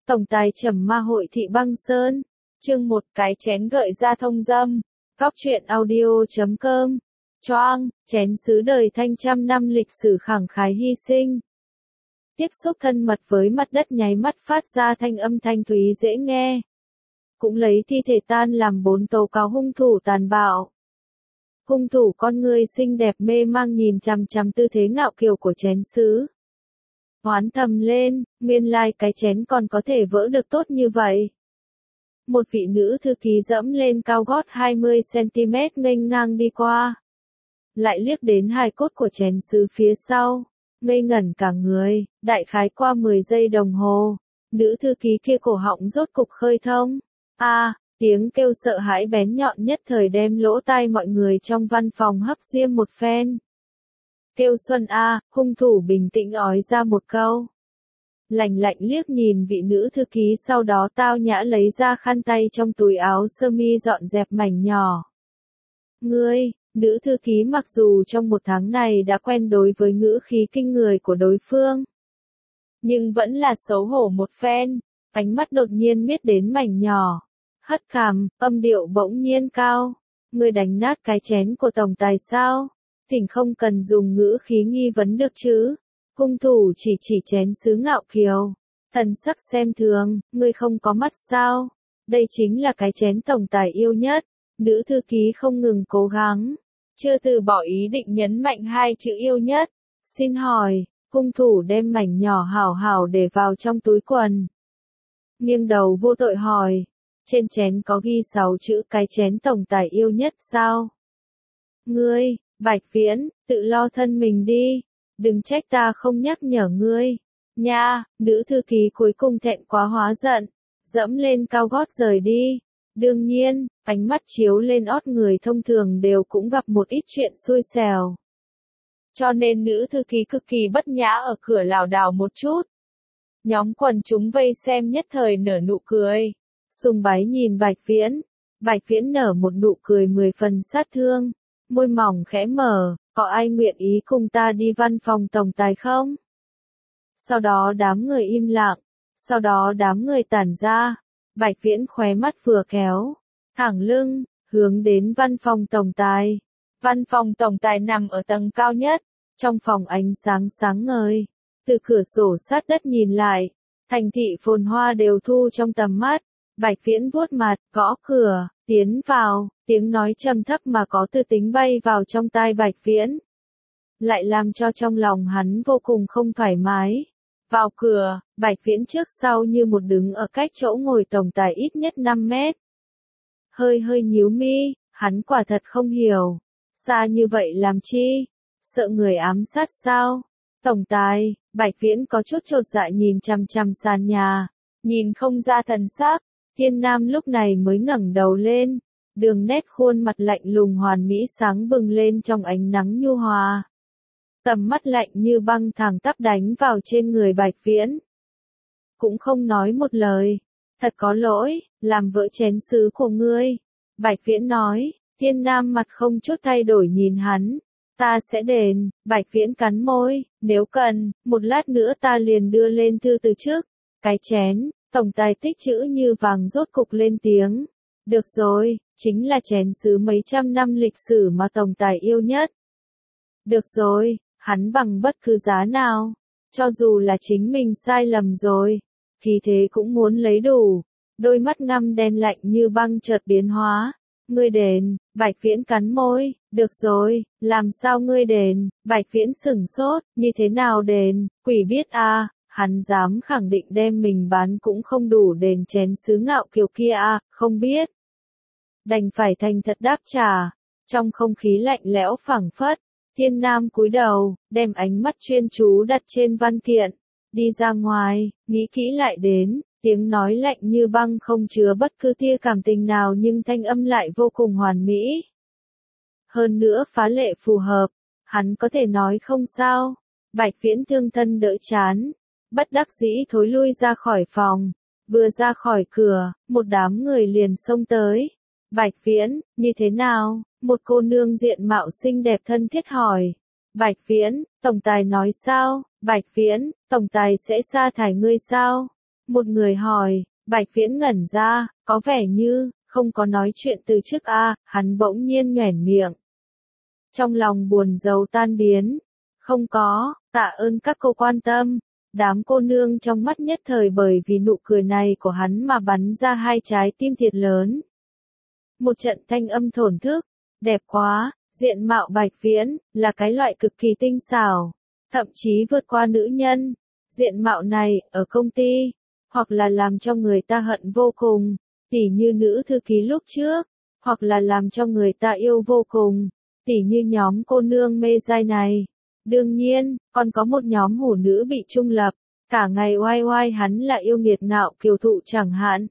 Tổng tài trầm ma hội thị băng sơn. Chương 1 cái chén gợi ra thông dâm. Góc truyện audio.com. Choang, chén sứ đời thanh trăm năm lịch sử khẳng khái hy sinh. Tiếp xúc thân mật với mặt đất nháy mắt phát ra thanh âm thanh thúy dễ nghe. Cũng lấy thi thể tan làm 4 tố cáo hung thủ tàn bạo. Hung thủ con người xinh đẹp mê mang nhìn chằm chằm tư thế ngạo kiều của chén sứ. Hoán thầm lên, nguyên lai cái chén còn có thể vỡ được tốt như vậy. Một vị nữ thư ký dẫm lên cao gót 20cm nghênh ngang đi qua. Lại liếc đến hài cốt của chén sứ phía sau, ngây ngẩn cả người, đại khái qua 10 giây đồng hồ. Nữ thư ký kia cổ họng rốt cục khơi thông. Tiếng kêu sợ hãi bén nhọn nhất thời đem lỗ tai mọi người trong văn phòng hấp diêm một phen. Kêu Xuân hung thủ bình tĩnh ói ra một câu. Lạnh lạnh liếc nhìn vị nữ thư ký sau đó tao nhã lấy ra khăn tay trong túi áo sơ mi dọn dẹp mảnh nhỏ. Ngươi, nữ thư ký mặc dù trong một tháng này đã quen đối với ngữ khí kinh người của đối phương. Nhưng vẫn là xấu hổ một phen, ánh mắt đột nhiên miết đến mảnh nhỏ. Hất cằm, âm điệu bỗng nhiên cao. Ngươi đánh nát cái chén của tổng tài sao? Thỉnh không cần dùng ngữ khí nghi vấn được chứ. Hung thủ chỉ chén sứ ngạo kiều. Thần sắc xem thường, ngươi không có mắt sao? Đây chính là cái chén tổng tài yêu nhất. Nữ thư ký không ngừng cố gắng. Chưa từ bỏ ý định nhấn mạnh hai chữ yêu nhất. Xin hỏi, hung thủ đem mảnh nhỏ hảo hảo để vào trong túi quần. Nghiêng đầu vô tội hỏi. Trên chén có ghi 6 chữ cái chén tổng tài yêu nhất sao? Ngươi, Bạch Viễn, tự lo thân mình đi. Đừng trách ta không nhắc nhở ngươi. Nha, nữ thư ký cuối cùng thẹn quá hóa giận. Dẫm lên cao gót rời đi. Đương nhiên, ánh mắt chiếu lên ót người thông thường đều cũng gặp một ít chuyện xui xẻo. Cho nên nữ thư ký cực kỳ bất nhã ở cửa lảo đảo một chút. Nhóm quần chúng vây xem nhất thời nở nụ cười. Sùng bái nhìn Bạch Viễn. Bạch Viễn nở một nụ cười 10 phần sát thương. Môi mỏng khẽ mở, có ai nguyện ý cùng ta đi văn phòng tổng tài không? Sau đó đám người im lặng. Sau đó đám người tản ra. Bạch Viễn khóe mắt vừa kéo. Thẳng lưng, hướng đến văn phòng tổng tài. Văn phòng tổng tài nằm ở tầng cao nhất. Trong phòng ánh sáng sáng ngời. Từ cửa sổ sát đất nhìn lại. Thành thị phồn hoa đều thu trong tầm mắt. Bạch Viễn vuốt mặt, gõ cửa, tiến vào, tiếng nói trầm thấp mà có tư tính bay vào trong tai Bạch Viễn. Lại làm cho trong lòng hắn vô cùng không thoải mái. Vào cửa, Bạch Viễn trước sau như một đứng ở cách chỗ ngồi tổng tài ít nhất 5 mét. Hơi nhíu mi, hắn quả thật không hiểu. Xa như vậy làm chi? Sợ người ám sát sao? Tổng tài, Bạch Viễn có chút chột dạ nhìn chằm chằm sàn nhà, nhìn không ra thần sắc. Thiên Nam lúc này mới ngẩng đầu lên, đường nét khuôn mặt lạnh lùng hoàn mỹ sáng bừng lên trong ánh nắng nhu hòa. Tầm mắt lạnh như băng thẳng tắp đánh vào trên người Bạch Viễn. Cũng không nói một lời, thật có lỗi, làm vỡ chén sứ của ngươi. Bạch Viễn nói, Thiên Nam mặt không chút thay đổi nhìn hắn. Ta sẽ đền. Bạch Viễn cắn môi, nếu cần, một lát nữa ta liền đưa lên thư từ trước. Cái chén. Tổng tài tích chữ như vàng rốt cục lên tiếng. Được rồi, chính là chén sứ mấy trăm năm lịch sử mà tổng tài yêu nhất. Được rồi, hắn bằng bất cứ giá nào. Cho dù là chính mình sai lầm rồi, thì thế cũng muốn lấy đủ. Đôi mắt ngăm đen lạnh như băng chợt biến hóa. Ngươi đền. Bạch Viễn cắn môi. Được rồi, làm sao ngươi đền? Bạch Viễn sửng sốt, như thế nào đền? Quỷ biết Hắn dám khẳng định đem mình bán cũng không đủ đền chén sứ ngạo kiều kia không biết. Đành phải thành thật đáp trả. Trong không khí lạnh lẽo phảng phất, Thiên Nam cúi đầu, đem ánh mắt chuyên chú đặt trên văn kiện. Đi ra ngoài, nghĩ kỹ lại đến, tiếng nói lạnh như băng không chứa bất cứ tia cảm tình nào nhưng thanh âm lại vô cùng hoàn mỹ. Hơn nữa phá lệ phù hợp, hắn có thể nói không sao. Bạch Viễn thương thân đỡ chán. Bất đắc dĩ thối lui ra khỏi phòng. Vừa ra khỏi cửa, một đám người liền xông tới. Bạch Viễn, như thế nào? Một cô nương diện mạo xinh đẹp thân thiết hỏi. Bạch Viễn, tổng tài nói sao? Bạch Viễn, tổng tài sẽ sa thải ngươi sao? Một người hỏi, Bạch Viễn ngẩn ra, có vẻ như, không có nói chuyện từ trước hắn bỗng nhiên nhoẻn miệng. Trong lòng buồn rầu tan biến. Không có, tạ ơn các cô quan tâm. Đám cô nương trong mắt nhất thời bởi vì nụ cười này của hắn mà bắn ra hai trái tim thiệt lớn. Một trận thanh âm thổn thức, đẹp quá, diện mạo Bạch Viễn, là cái loại cực kỳ tinh xảo, thậm chí vượt qua nữ nhân. Diện mạo này, ở công ty, hoặc là làm cho người ta hận vô cùng, tỉ như nữ thư ký lúc trước, hoặc là làm cho người ta yêu vô cùng, tỉ như nhóm cô nương mê giai này. Đương nhiên, còn có một nhóm hủ nữ bị trung lập, cả ngày oai oai hắn là yêu nghiệt ngạo kiều thụ chẳng hạn.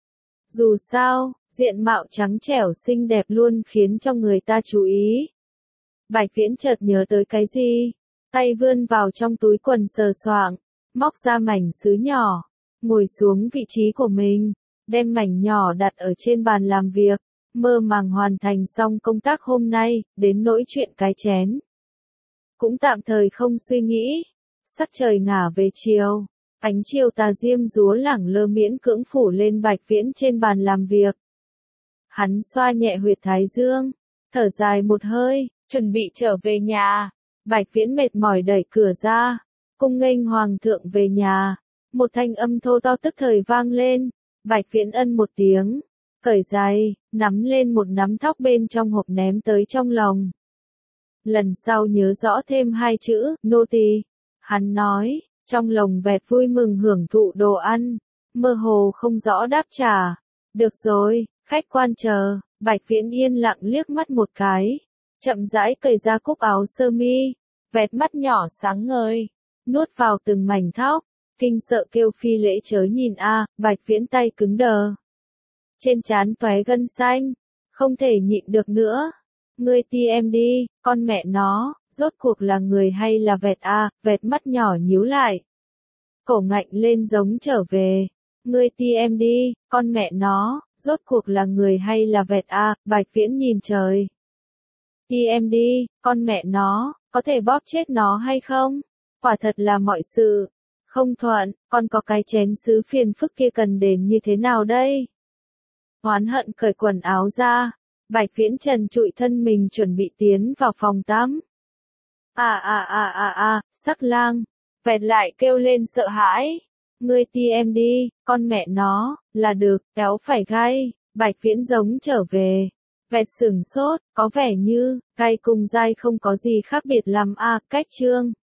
Dù sao, diện mạo trắng trẻo xinh đẹp luôn khiến cho người ta chú ý. Bạch Viễn chợt nhớ tới cái gì, tay vươn vào trong túi quần sờ soạng, móc ra mảnh sứ nhỏ, ngồi xuống vị trí của mình, đem mảnh nhỏ đặt ở trên bàn làm việc, mơ màng hoàn thành xong công tác hôm nay, đến nỗi chuyện cái chén. Cũng tạm thời không suy nghĩ. Sắc trời ngả về chiều, ánh chiều tà diêm dúa lẳng lơ miễn cưỡng phủ lên Bạch Viễn trên bàn làm việc. Hắn xoa nhẹ huyệt thái dương, thở dài một hơi, chuẩn bị trở về nhà. Bạch Viễn mệt mỏi đẩy cửa ra, cung nghênh hoàng thượng về nhà. Một thanh âm thô to tức thời vang lên. Bạch Viễn ân một tiếng, cởi giày, nắm lên một nắm thóc bên trong hộp ném tới trong lòng. Lần sau nhớ rõ thêm hai chữ, nô tỳ. Hắn nói, trong lòng vẹt vui mừng hưởng thụ đồ ăn, mơ hồ không rõ đáp trả. Được rồi, khách quan chờ. Bạch Viễn yên lặng liếc mắt một cái, chậm rãi cởi ra cúc áo sơ mi, vẹt mắt nhỏ sáng ngời, nuốt vào từng mảnh thóc, kinh sợ kêu phi lễ chớ nhìn Bạch Viễn tay cứng đờ. Trên trán tóe gân xanh, không thể nhịn được nữa. Ngươi ti em đi, con mẹ nó, rốt cuộc là người hay là vẹt vẹt mắt nhỏ nhíu lại. Cổ ngạnh lên giống trở về. Ngươi ti em đi, con mẹ nó, rốt cuộc là người hay là vẹt Bạch Viễn nhìn trời. Ti em đi, con mẹ nó, có thể bóp chết nó hay không? Quả thật là mọi sự không thuận, còn có cái chén sứ phiền phức kia cần đền như thế nào đây? Oán hận cởi quần áo ra, Bạch Viễn trần trụi thân mình chuẩn bị tiến vào phòng tắm. Sắc lang, vẹt lại kêu lên sợ hãi. Ngươi ti em đi, con mẹ nó, là được, kéo phải gai. Bạch Viễn giống trở về. Vẹt sửng sốt, có vẻ như, gai cùng dai không có gì khác biệt lắm cách chương.